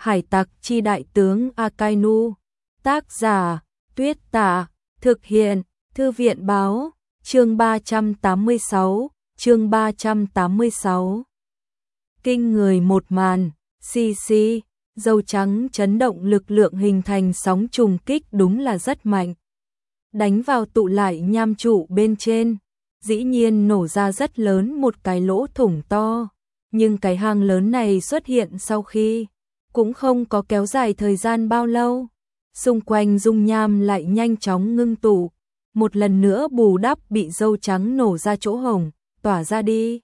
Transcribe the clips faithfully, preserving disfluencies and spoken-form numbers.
Hải tặc chi đại tướng Akainu. Tác giả Tuyết Tạ. Thực hiện Thư viện báo. Chương ba trăm tám mươi sáu. Chương ba trăm tám mươi sáu. Kinh người một màn. Xì xì. Dâu trắng chấn động, lực lượng hình thành sóng trùng kích đúng là rất mạnh. Đánh vào tụ lại nham trụ bên trên, dĩ nhiên nổ ra rất lớn một cái lỗ thủng to. Nhưng cái hang lớn này xuất hiện sau khi cũng không có kéo dài thời gian bao lâu. Xung quanh dung nham lại nhanh chóng ngưng tụ, một lần nữa bù đắp bị dâu trắng nổ ra chỗ hổng, tỏa ra đi.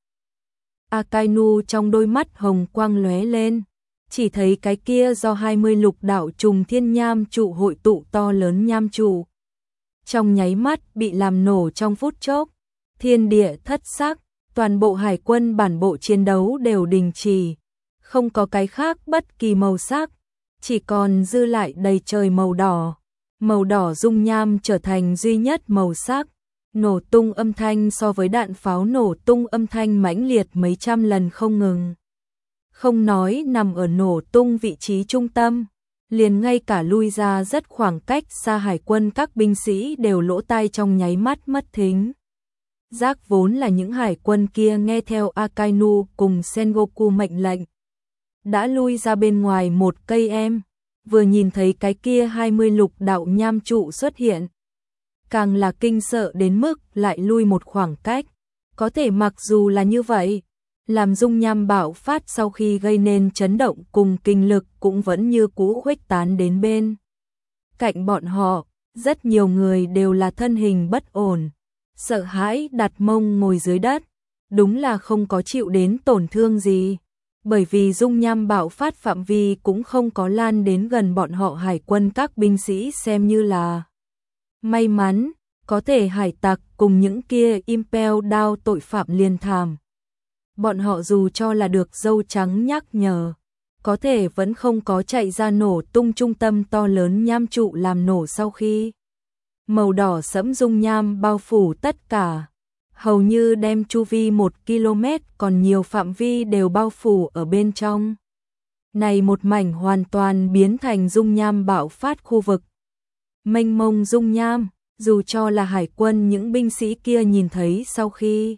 Akainu trong đôi mắt hồng quang lóe lên, chỉ thấy cái kia do hai mươi lục đạo trùng thiên nham trụ hội tụ to lớn nham trụ. Trong nháy mắt bị làm nổ trong phút chốc, thiên địa thất sắc, toàn bộ hải quân bản bộ chiến đấu đều đình chỉ, không có cái khác bất kỳ màu sắc, chỉ còn dư lại đầy trời màu đỏ. Màu đỏ dung nham trở thành duy nhất màu sắc, nổ tung âm thanh so với đạn pháo nổ tung âm thanh mãnh liệt mấy trăm lần không ngừng. Không nói nằm ở nổ tung vị trí trung tâm, liền ngay cả lui ra rất khoảng cách xa hải quân các binh sĩ đều lỗ tai trong nháy mắt mất thính. Giác vốn là những hải quân kia nghe theo Akainu cùng Sengoku mệnh lệnh, đã lui ra bên ngoài một cây em, vừa nhìn thấy cái kia hai mươi lục đạo nham trụ xuất hiện, càng là kinh sợ đến mức lại lui một khoảng cách. Có thể mặc dù là như vậy, làm dung nham bạo phát sau khi gây nên chấn động cùng kinh lực cũng vẫn như cũ khuếch tán đến bên cạnh bọn họ. Rất nhiều người đều là thân hình bất ổn, sợ hãi đặt mông ngồi dưới đất, đúng là không có chịu đến tổn thương gì, bởi vì dung nham bạo phát phạm vi cũng không có lan đến gần bọn họ. Hải quân các binh sĩ xem như là may mắn, có thể hải tặc cùng những kia Impel Down tội phạm liền thảm. Bọn họ dù cho là được dâu trắng nhắc nhở, có thể vẫn không có chạy ra nổ tung trung tâm to lớn nham trụ làm nổ sau khi màu đỏ sẫm dung nham bao phủ tất cả, hầu như đem chu vi một ki lô mét còn nhiều phạm vi đều bao phủ ở bên trong. Này một mảnh hoàn toàn biến thành dung nham bạo phát khu vực. Mênh mông dung nham, dù cho là hải quân những binh sĩ kia nhìn thấy sau khi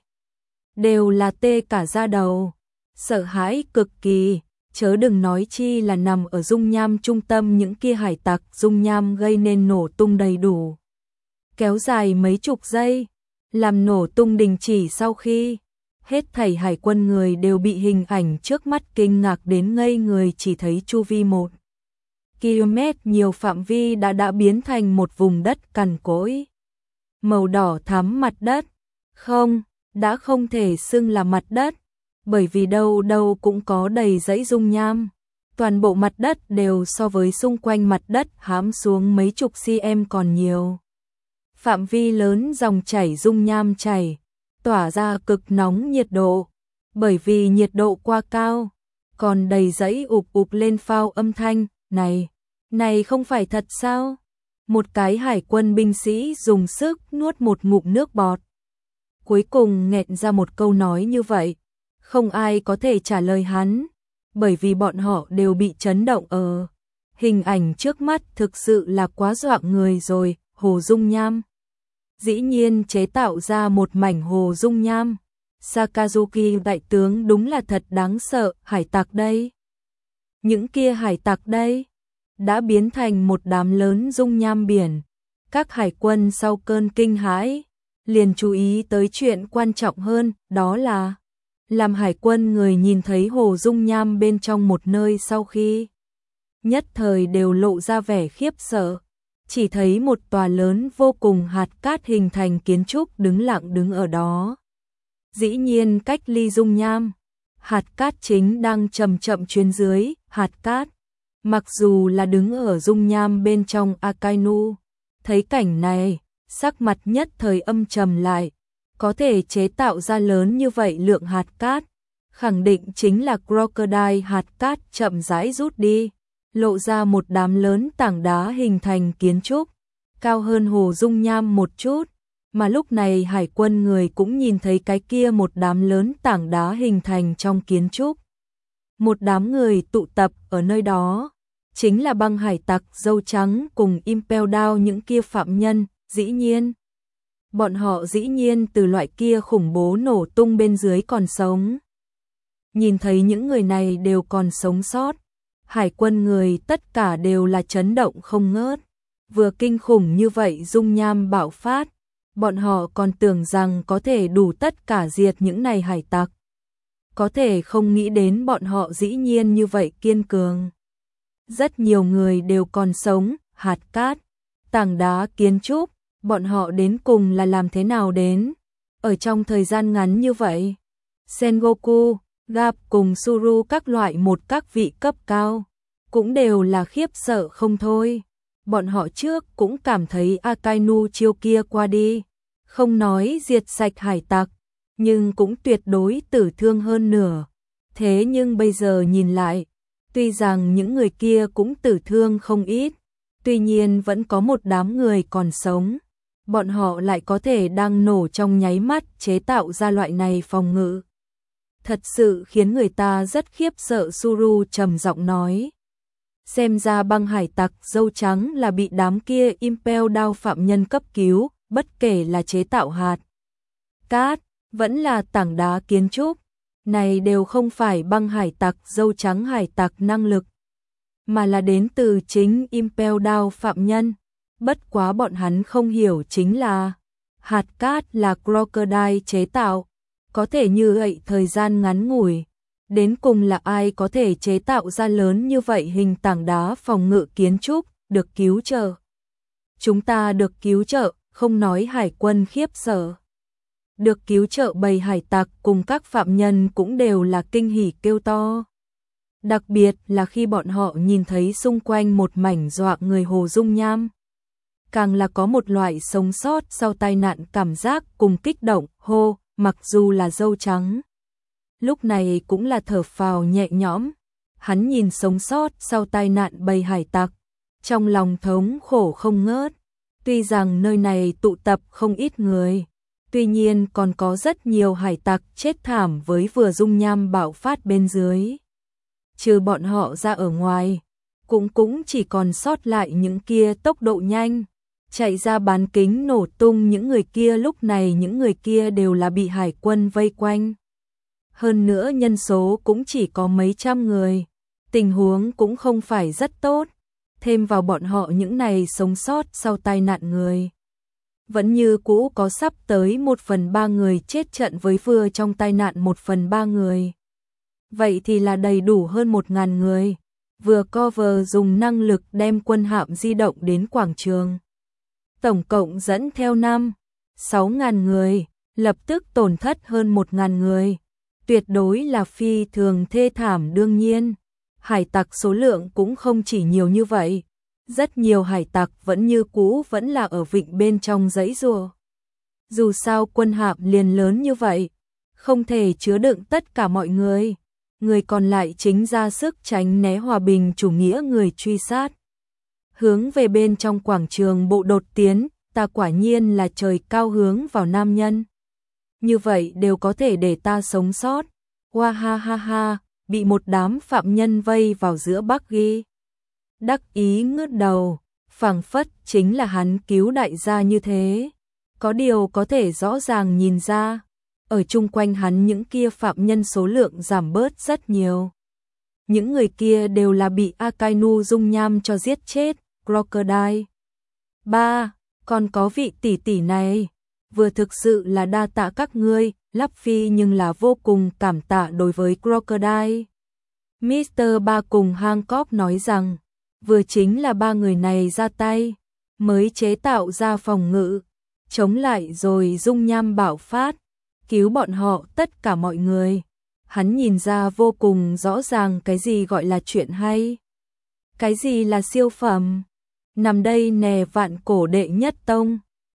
đều là tê cả da đầu, sợ hãi cực kỳ, chớ đừng nói chi là nằm ở dung nham trung tâm những kia hải tặc. Dung nham gây nên nổ tung đầy đủ, kéo dài mấy chục giây, làm nổ tung đình chỉ sau khi hết thảy hải quân người đều bị hình ảnh trước mắt kinh ngạc đến ngây người, chỉ thấy chu vi một ki lô mét nhiều phạm vi đã đã biến thành một vùng đất cằn cỗi, màu đỏ thắm mặt đất. Không, đã không thể xưng là mặt đất, bởi vì đâu đâu cũng có đầy dãy dung nham. Toàn bộ mặt đất đều so với xung quanh mặt đất hãm xuống mấy chục cm còn nhiều. Phạm vi lớn dòng chảy dung nham chảy, tỏa ra cực nóng nhiệt độ, bởi vì nhiệt độ quá cao, còn đầy dãy ụp ụp lên phao âm thanh. Này, này không phải thật sao? Một cái hải quân binh sĩ dùng sức nuốt một ngụm nước bọt, cuối cùng nghẹn ra một câu nói như vậy. Không ai có thể trả lời hắn, bởi vì bọn họ đều bị chấn động ở. Hình ảnh trước mắt thực sự là quá dọa người rồi. Hồ dung nham, dĩ nhiên chế tạo ra một mảnh hồ dung nham. Sakazuki đại tướng đúng là thật đáng sợ. Hải tặc đây, những kia hải tặc đây, đã biến thành một đám lớn dung nham biển. Các hải quân sau cơn kinh hãi liền chú ý tới chuyện quan trọng hơn, đó là làm hải quân người nhìn thấy hồ dung nham bên trong một nơi sau khi nhất thời đều lộ ra vẻ khiếp sợ. Chỉ thấy một tòa lớn vô cùng hạt cát hình thành kiến trúc đứng lặng đứng ở đó. Dĩ nhiên cách ly dung nham, hạt cát chính đang chậm chậm chuyến dưới hạt cát. Mặc dù là đứng ở dung nham bên trong, Akainu thấy cảnh này, sắc mặt nhất thời âm trầm lại. Có thể chế tạo ra lớn như vậy lượng hạt cát, khẳng định chính là crocodile. Hạt cát chậm rãi rút đi, lộ ra một đám lớn tảng đá hình thành kiến trúc, cao hơn hồ dung nham một chút. Mà lúc này hải quân người cũng nhìn thấy cái kia một đám lớn tảng đá hình thành trong kiến trúc. Một đám người tụ tập ở nơi đó, chính là băng hải tặc dâu trắng cùng Impel Down những kia phạm nhân, dĩ nhiên. Bọn họ dĩ nhiên từ loại kia khủng bố nổ tung bên dưới còn sống. Nhìn thấy những người này đều còn sống sót, hải quân người tất cả đều là chấn động không ngớt. Vừa kinh khủng như vậy dung nham bạo phát, bọn họ còn tưởng rằng có thể đủ tất cả diệt những này hải tặc. Có thể không nghĩ đến bọn họ dĩ nhiên như vậy kiên cường. Rất nhiều người đều còn sống, hạt cát, tảng đá kiến trúc, bọn họ đến cùng là làm thế nào đến. Ở trong thời gian ngắn như vậy, Sengoku, Garp cùng Suru các loại một các vị cấp cao, cũng đều là khiếp sợ không thôi. Bọn họ trước cũng cảm thấy Akainu chiêu kia qua đi, không nói diệt sạch hải tặc, nhưng cũng tuyệt đối tử thương hơn nửa. Thế nhưng bây giờ nhìn lại, tuy rằng những người kia cũng tử thương không ít, tuy nhiên vẫn có một đám người còn sống. Bọn họ lại có thể đang nổ trong nháy mắt chế tạo ra loại này phòng ngự. Thật sự khiến người ta rất khiếp sợ. Suru trầm giọng nói. Xem ra băng hải tặc dâu trắng là bị đám kia Impel Down phạm nhân cấp cứu, bất kể là chế tạo hạt cát, vẫn là tảng đá kiến trúc, này đều không phải băng hải tặc dâu trắng hải tặc năng lực, mà là đến từ chính Impel Down phạm nhân. Bất quá bọn hắn không hiểu chính là hạt cát là Crocodile chế tạo, có thể như vậy thời gian ngắn ngủi. Đến cùng là ai có thể chế tạo ra lớn như vậy hình tảng đá phòng ngự kiến trúc, được cứu trợ. Chúng ta được cứu trợ, không nói hải quân khiếp sợ. Được cứu trợ bầy hải tặc cùng các phạm nhân cũng đều là kinh hỉ kêu to. Đặc biệt là khi bọn họ nhìn thấy xung quanh một mảnh dọa người hồ dung nham. Càng là có một loại sống sót sau tai nạn cảm giác cùng kích động, hô, mặc dù là dâu trắng. Lúc này cũng là thở phào nhẹ nhõm, hắn nhìn sống sót sau tai nạn bầy hải tặc, trong lòng thống khổ không ngớt. Tuy rằng nơi này tụ tập không ít người, tuy nhiên còn có rất nhiều hải tặc chết thảm với vừa dung nham bạo phát bên dưới. Trừ bọn họ ra ở ngoài, cũng cũng chỉ còn sót lại những kia tốc độ nhanh, chạy ra bán kính nổ tung những người kia. Lúc này những người kia đều là bị hải quân vây quanh. Hơn nữa nhân số cũng chỉ có mấy trăm người, tình huống cũng không phải rất tốt. Thêm vào bọn họ những này sống sót sau tai nạn người, vẫn như cũ có sắp tới một phần ba người chết trận với vừa trong tai nạn một phần ba người. Vậy thì là đầy đủ hơn một ngàn người, vừa cover dùng năng lực đem quân hạm di động đến quảng trường. Tổng cộng dẫn theo năm, sáu ngàn người, lập tức tổn thất hơn một ngàn người. Tuyệt đối là phi thường thê thảm. Đương nhiên, hải tặc số lượng cũng không chỉ nhiều như vậy. Rất nhiều hải tặc vẫn như cũ vẫn là ở vịnh bên trong giãy giụa. Dù sao quân hạm liền lớn như vậy, không thể chứa đựng tất cả mọi người. Người còn lại chính ra sức tránh né hòa bình chủ nghĩa người truy sát. Hướng về bên trong quảng trường bộ đột tiến, ta quả nhiên là trời cao hướng vào nam nhân. Như vậy đều có thể để ta sống sót. Hoa ha ha ha, bị một đám phạm nhân vây vào giữa Bắc Ghi. Đắc ý ngước đầu, phảng phất chính là hắn cứu đại gia như thế. Có điều có thể rõ ràng nhìn ra, ở chung quanh hắn những kia phạm nhân số lượng giảm bớt rất nhiều. Những người kia đều là bị Akainu dung nham cho giết chết. Crocodile. Ba, còn có vị tỷ tỷ này, vừa thực sự là đa tạ các ngươi. Luffy nhưng là vô cùng cảm tạ đối với Crocodile. mít tơ Ba cùng Hancock nói rằng, vừa chính là ba người này ra tay, mới chế tạo ra phòng ngự, chống lại rồi dung nham bạo phát, cứu bọn họ tất cả mọi người. Hắn nhìn ra vô cùng rõ ràng cái gì gọi là chuyện hay, cái gì là siêu phẩm. Nằm đây nè vạn cổ đệ nhất tông,